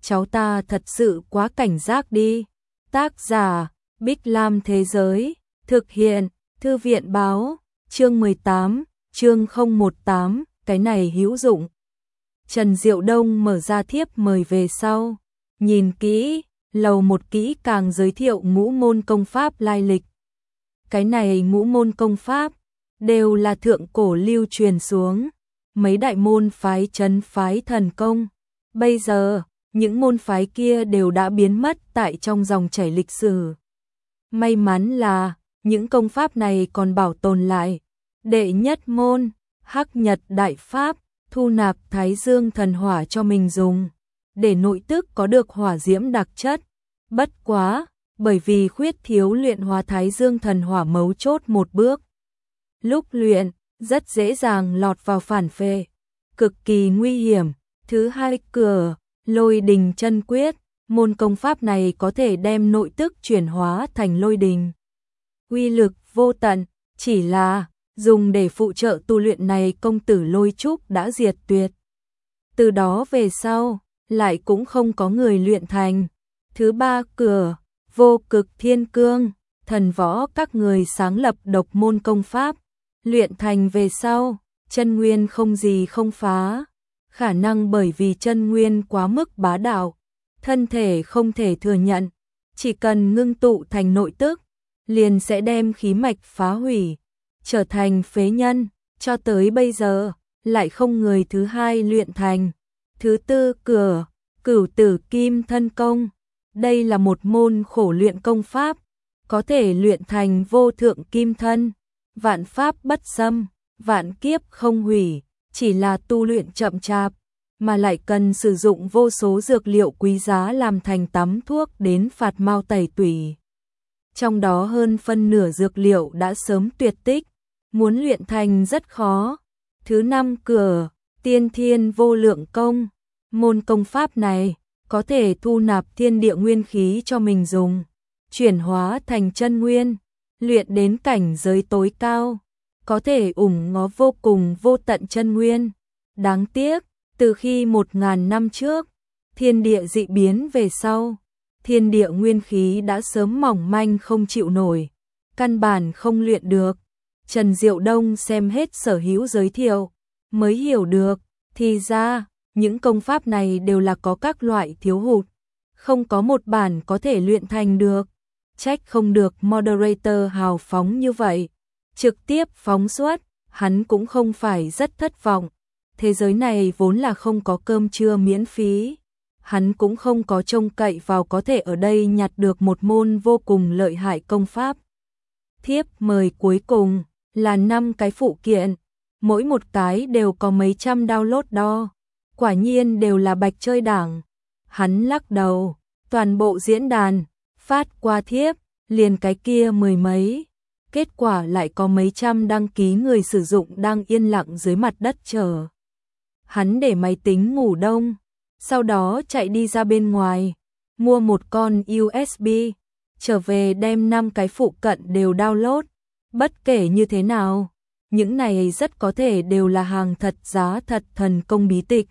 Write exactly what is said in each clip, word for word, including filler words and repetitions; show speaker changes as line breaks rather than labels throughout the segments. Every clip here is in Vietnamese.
cháu ta thật sự quá cảnh giác đi. Tác giả, Bích Lam Thế Giới, thực hiện, Thư viện Báo, chương mười tám, chương không một tám, cái này hữu dụng. Trần Diệu Đông mở ra thiếp mời về sau, nhìn kỹ, lầu một kỹ càng giới thiệu ngũ môn công pháp lai lịch. Cái này ngũ môn công pháp, đều là thượng cổ lưu truyền xuống, mấy đại môn phái trấn phái thần công. Bây giờ, những môn phái kia đều đã biến mất tại trong dòng chảy lịch sử. May mắn là, những công pháp này còn bảo tồn lại. Đệ nhất môn, Hắc Nhật Đại Pháp, thu nạp Thái Dương thần hỏa cho mình dùng, để nội tức có được hỏa diễm đặc chất. Bất quá, bởi vì khuyết thiếu luyện hóa Thái Dương thần hỏa mấu chốt một bước. Lúc luyện, rất dễ dàng lọt vào phản phệ, cực kỳ nguy hiểm. Thứ hai, cửa Lôi Đình Chân Quyết, môn công pháp này có thể đem nội tức chuyển hóa thành lôi đình. Uy lực vô tận, chỉ là dùng để phụ trợ tu luyện này công tử Lôi Trúc đã diệt tuyệt. Từ đó về sau, lại cũng không có người luyện thành. Thứ ba, cửa Vô Cực Thiên Cương, thần võ các người sáng lập độc môn công pháp, luyện thành về sau, chân nguyên không gì không phá. Khả năng bởi vì chân nguyên quá mức bá đạo, thân thể không thể thừa nhận, chỉ cần ngưng tụ thành nội tức, liền sẽ đem khí mạch phá hủy, trở thành phế nhân. Cho tới bây giờ, lại không người thứ hai luyện thành. Thứ tư, cửa Cửu Tử Kim Thân Công, đây là một môn khổ luyện công pháp, có thể luyện thành vô thượng kim thân, vạn pháp bất xâm, vạn kiếp không hủy. Chỉ là tu luyện chậm chạp, mà lại cần sử dụng vô số dược liệu quý giá làm thành tắm thuốc đến phạt mau tẩy tủy. Trong đó hơn phân nửa dược liệu đã sớm tuyệt tích, muốn luyện thành rất khó. Thứ năm, cửa Tiên Thiên Vô Lượng Công, môn công pháp này có thể thu nạp thiên địa nguyên khí cho mình dùng, chuyển hóa thành chân nguyên, luyện đến cảnh giới tối cao, có thể ủng ngó vô cùng vô tận chân nguyên. Đáng tiếc, từ khi một ngàn năm trước, thiên địa dị biến về sau, thiên địa nguyên khí đã sớm mỏng manh không chịu nổi, căn bản không luyện được. Trần Diệu Đông xem hết sở hữu giới thiệu, mới hiểu được, thì ra, những công pháp này đều là có các loại thiếu hụt, không có một bản có thể luyện thành được. Trách không được moderator hào phóng như vậy, trực tiếp phóng xuất, hắn cũng không phải rất thất vọng. Thế giới này vốn là không có cơm trưa miễn phí, hắn cũng không có trông cậy vào có thể ở đây nhặt được một môn vô cùng lợi hại công pháp. Thiếp mời cuối cùng là năm cái phụ kiện, mỗi một cái đều có mấy trăm download đo, quả nhiên đều là bạch chơi đảng. Hắn lắc đầu, toàn bộ diễn đàn phát qua thiếp, liền cái kia mười mấy, kết quả lại có mấy trăm đăng ký người sử dụng đang yên lặng dưới mặt đất chờ. Hắn để máy tính ngủ đông, sau đó chạy đi ra bên ngoài, mua một con u ét bê, trở về đem năm cái phụ cận đều download. Bất kể như thế nào, những này rất có thể đều là hàng thật giá thật thần công bí tịch.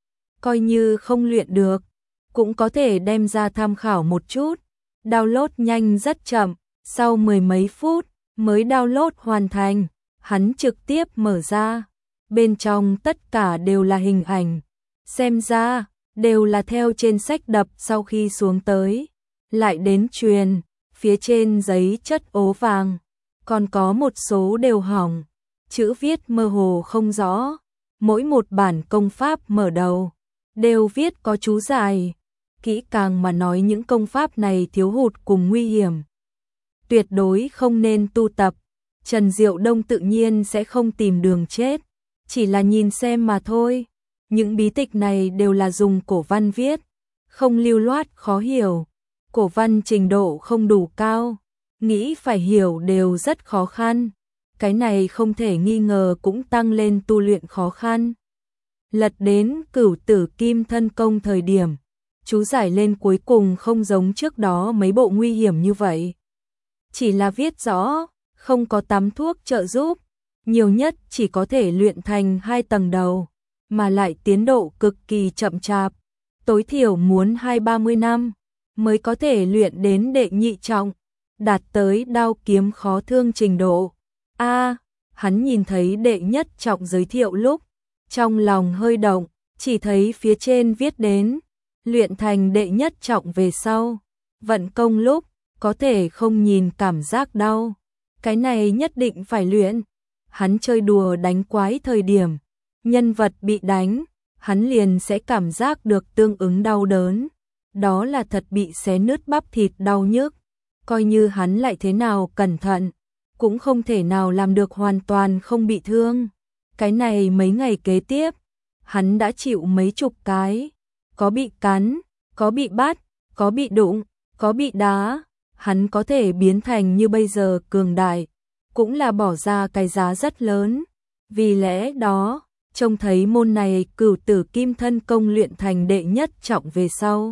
Coi như không luyện được, cũng có thể đem ra tham khảo một chút. Download nhanh rất chậm, sau mười mấy phút mới download hoàn thành. Hắn trực tiếp mở ra, bên trong tất cả đều là hình ảnh, xem ra đều là theo trên sách đập sau khi xuống tới, lại đến truyền, phía trên giấy chất ố vàng, còn có một số đều hỏng, chữ viết mơ hồ không rõ. Mỗi một bản công pháp mở đầu đều viết có chú giải, kỹ càng mà nói những công pháp này thiếu hụt cùng nguy hiểm, tuyệt đối không nên tu tập. Trần Diệu Đông tự nhiên sẽ không tìm đường chết, chỉ là nhìn xem mà thôi. Những bí tịch này đều là dùng cổ văn viết, không lưu loát khó hiểu, cổ văn trình độ không đủ cao, nghĩ phải hiểu đều rất khó khăn. Cái này không thể nghi ngờ cũng tăng lên tu luyện khó khăn. Lật đến Cửu Tử Kim Thân Công thời điểm, chú giải lên cuối cùng không giống trước đó mấy bộ nguy hiểm như vậy. Chỉ là viết rõ, không có tắm thuốc trợ giúp, nhiều nhất chỉ có thể luyện thành hai tầng đầu, mà lại tiến độ cực kỳ chậm chạp. tối thiểu muốn hai ba mươi năm mới có thể luyện đến đệ nhị trọng, đạt tới đao kiếm khó thương trình độ. A, hắn nhìn thấy đệ nhất trọng giới thiệu lúc, trong lòng hơi động, chỉ thấy phía trên viết đến, luyện thành đệ nhất trọng về sau, vận công lúc, có thể không nhìn cảm giác đau. Cái này nhất định phải luyện. Hắn chơi đùa đánh quái thời điểm, nhân vật bị đánh, hắn liền sẽ cảm giác được tương ứng đau đớn. Đó là thật bị xé nứt bắp thịt đau nhức. Coi như hắn lại thế nào cẩn thận, cũng không thể nào làm được hoàn toàn không bị thương. Cái này mấy ngày kế tiếp, hắn đã chịu mấy chục cái, có bị cắn, có bị bắt, có bị đụng, có bị đá. Hắn có thể biến thành như bây giờ cường đại, cũng là bỏ ra cái giá rất lớn. Vì lẽ đó, trông thấy môn này Cửu Tử Kim Thân Công luyện thành đệ nhất trọng về sau,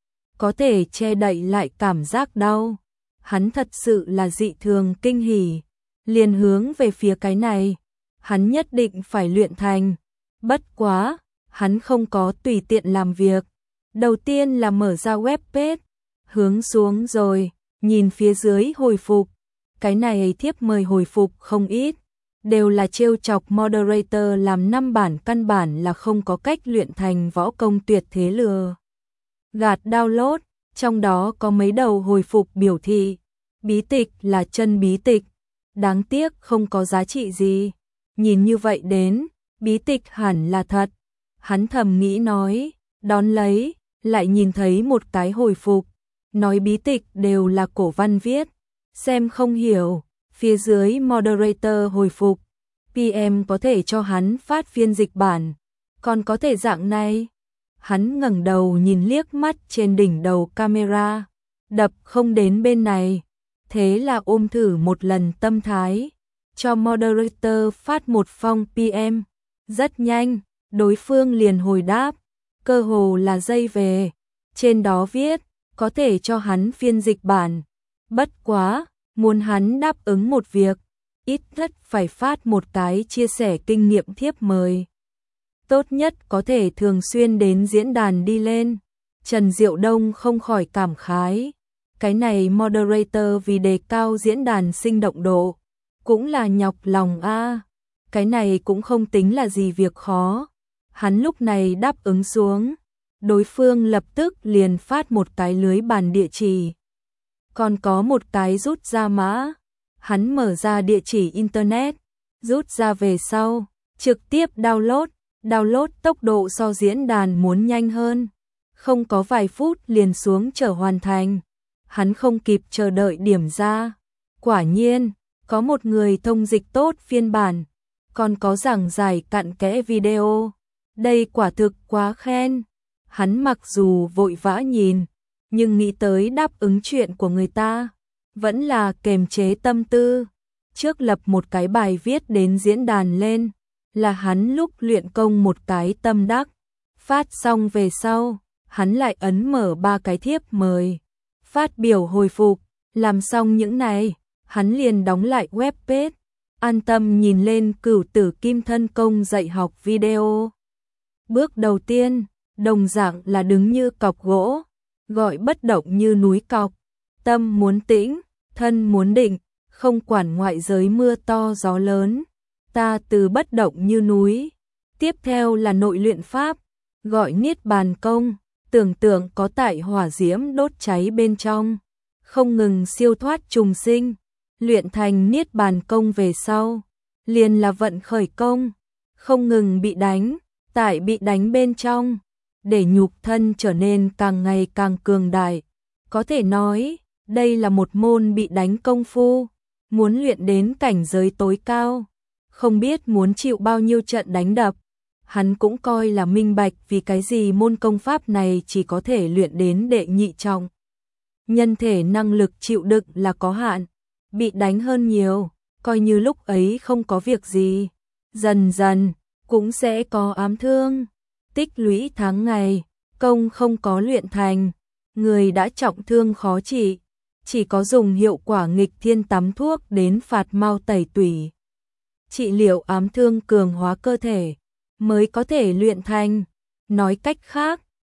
có thể che đậy lại cảm giác đau. Hắn thật sự là dị thường kinh hỉ, liền hướng về phía cái này, hắn nhất định phải luyện thành. Bất quá, hắn không có tùy tiện làm việc. Đầu tiên là mở ra web page, hướng xuống rồi, nhìn phía dưới hồi phục. Cái này thiếp mời hồi phục không ít, đều là trêu chọc moderator làm năm bản căn bản là không có cách luyện thành võ công tuyệt thế lừa gạt download, trong đó có mấy đầu hồi phục biểu thị bí tịch là chân bí tịch, đáng tiếc không có giá trị gì. Nhìn như vậy đến, bí tịch hẳn là thật. Hắn thầm nghĩ nói, đón lấy, lại nhìn thấy một cái hồi phục, nói bí tịch đều là cổ văn viết, xem không hiểu. Phía dưới moderator hồi phục, pê em có thể cho hắn phát phiên dịch bản, còn có thể dạng này. Hắn ngẩng đầu nhìn liếc mắt trên đỉnh đầu camera, đập không đến bên này, thế là ôm thử một lần tâm thái, cho moderator phát một phong pê em. Rất nhanh, đối phương liền hồi đáp, cơ hồ là dây về, trên đó viết, có thể cho hắn phiên dịch bản. Bất quá, muốn hắn đáp ứng một việc, ít nhất phải phát một cái chia sẻ kinh nghiệm thiếp mời. Tốt nhất có thể thường xuyên đến diễn đàn đi lên. Trần Diệu Đông không khỏi cảm khái, cái này moderator vì đề cao diễn đàn sinh động độ, cũng là nhọc lòng a. Cái này cũng không tính là gì việc khó. Hắn lúc này đáp ứng xuống, đối phương lập tức liền phát một cái lưới bàn địa chỉ, còn có một cái rút ra mã. Hắn mở ra địa chỉ internet, rút ra về sau, trực tiếp download, download tốc độ so diễn đàn muốn nhanh hơn, không có vài phút liền xuống chờ hoàn thành. Hắn không kịp chờ đợi điểm ra, quả nhiên, có một người thông dịch tốt phiên bản, còn có giảng giải cặn kẽ video. Đây quả thực quá khen. Hắn mặc dù vội vã nhìn, nhưng nghĩ tới đáp ứng chuyện của người ta, vẫn là kềm chế tâm tư. Trước lập một cái bài viết đến diễn đàn lên, là hắn lúc luyện công một cái tâm đắc. Phát xong về sau, hắn lại ấn mở ba cái thiếp mời, phát biểu hồi phục. Làm xong những này, hắn liền đóng lại web page, an tâm nhìn lên Cửu Tử Kim Thân Công dạy học video. Bước đầu tiên, đồng dạng là đứng như cọc gỗ, gọi bất động như núi cọc, tâm muốn tĩnh, thân muốn định, không quản ngoại giới mưa to gió lớn, ta từ bất động như núi. Tiếp theo là nội luyện pháp, gọi Niết Bàn Công, tưởng tượng có tại hỏa diễm đốt cháy bên trong, không ngừng siêu thoát trùng sinh. Luyện thành Niết Bàn Công về sau, liền là vận khởi công, không ngừng bị đánh, tại bị đánh bên trong, để nhục thân trở nên càng ngày càng cường đại. Có thể nói, đây là một môn bị đánh công phu, muốn luyện đến cảnh giới tối cao, không biết muốn chịu bao nhiêu trận đánh đập. Hắn cũng coi là minh bạch vì cái gì môn công pháp này chỉ có thể luyện đến đệ nhị trọng. Nhân thể năng lực chịu đựng là có hạn, bị đánh hơn nhiều, coi như lúc ấy không có việc gì, dần dần cũng sẽ có ám thương, tích lũy tháng ngày, công không có luyện thành, người đã trọng thương khó trị, chỉ có dùng hiệu quả nghịch thiên tắm thuốc đến phạt mau tẩy tủy, trị liệu ám thương cường hóa cơ thể, mới có thể luyện thành. Nói cách khác,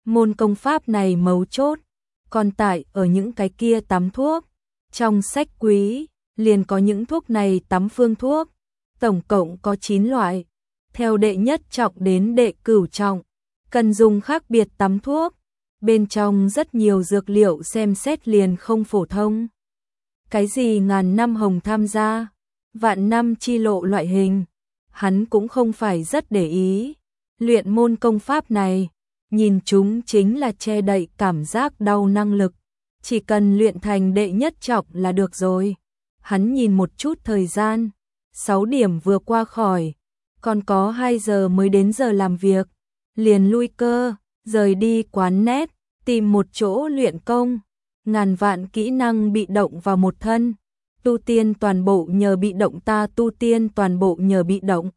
Môn công pháp này mấu chốt, còn tại ở những cái kia tắm thuốc. Trong sách quý, liền có những thuốc này tắm phương thuốc, tổng cộng có chín loại. Theo đệ nhất trọng đến đệ cửu trọng, cần dùng khác biệt tắm thuốc. Bên trong rất nhiều dược liệu xem xét liền không phổ thông. Cái gì ngàn năm hồng tham gia, vạn năm chi lộ loại hình, hắn cũng không phải rất để ý. Luyện môn công pháp này, nhìn chúng chính là che đậy cảm giác đau năng lực. Chỉ cần luyện thành đệ nhất trọng là được rồi. Hắn nhìn một chút thời gian, sáu điểm vừa qua khỏi, còn có hai giờ mới đến giờ làm việc. Liền lui cơ, rời đi quán nét, tìm một chỗ luyện công. Ngàn vạn kỹ năng bị động vào một thân, tu tiên toàn bộ nhờ bị động ta tu tiên toàn bộ nhờ bị động.